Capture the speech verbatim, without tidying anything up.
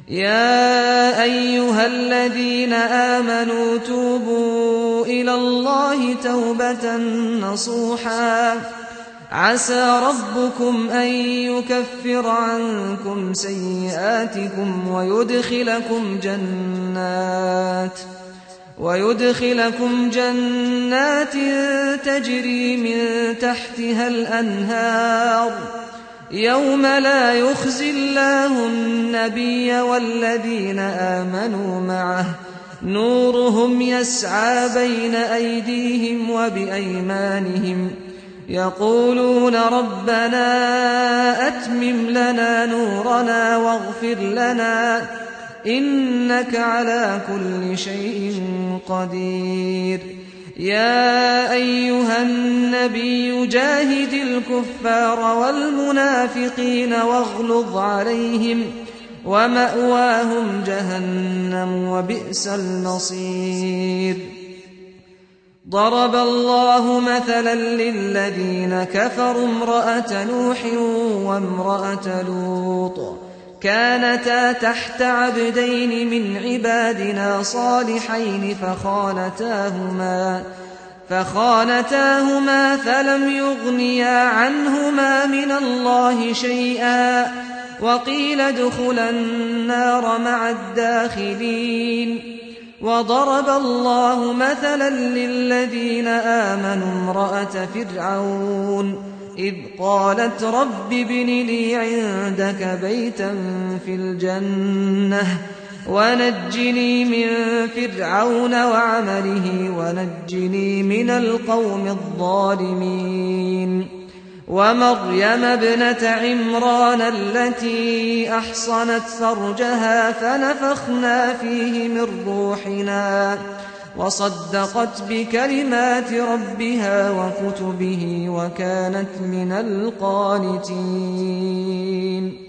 يا أيها الذين آمنوا توبوا إلى الله توبة نصوحا عسى ربكم أن يكفر عنكم سيئاتكم ويدخلكم جنات ويدخلكم جنات تجري من تحتها الأنهار يوم لا يخزي الله النبي والذين آمنوا معه نورهم يسعى بين أيديهم وبأيمانهم يقولون ربنا أتمم لنا نورنا واغفر لنا إنك على كل شيء قدير. يا أيها النبي جاهد الكفار والمنافقين واغلظ عليهم ومأواهم جهنم وبئس المصير. ضرب الله مثلا للذين كفروا امرأة نوح وامرأة لوط كانتا تحت عبدين من عبادنا صالحين فخانتاهما فخانتاهما فلم يغنيا عنهما من الله شيئا وقيل ادخلا النار مع الداخلين. وضرب الله مثلا للذين آمنوا امرأة فرعون إذ قالت رب ابن لي عندك بيتا في الجنة ونجني من فرعون وعمله ونجني من القوم الظالمين. ومريم ابنة عمران التي أحصنت فرجها فنفخنا فيه من روحنا وصدقت بكلمات ربها وكتبه وكانت من القانتين.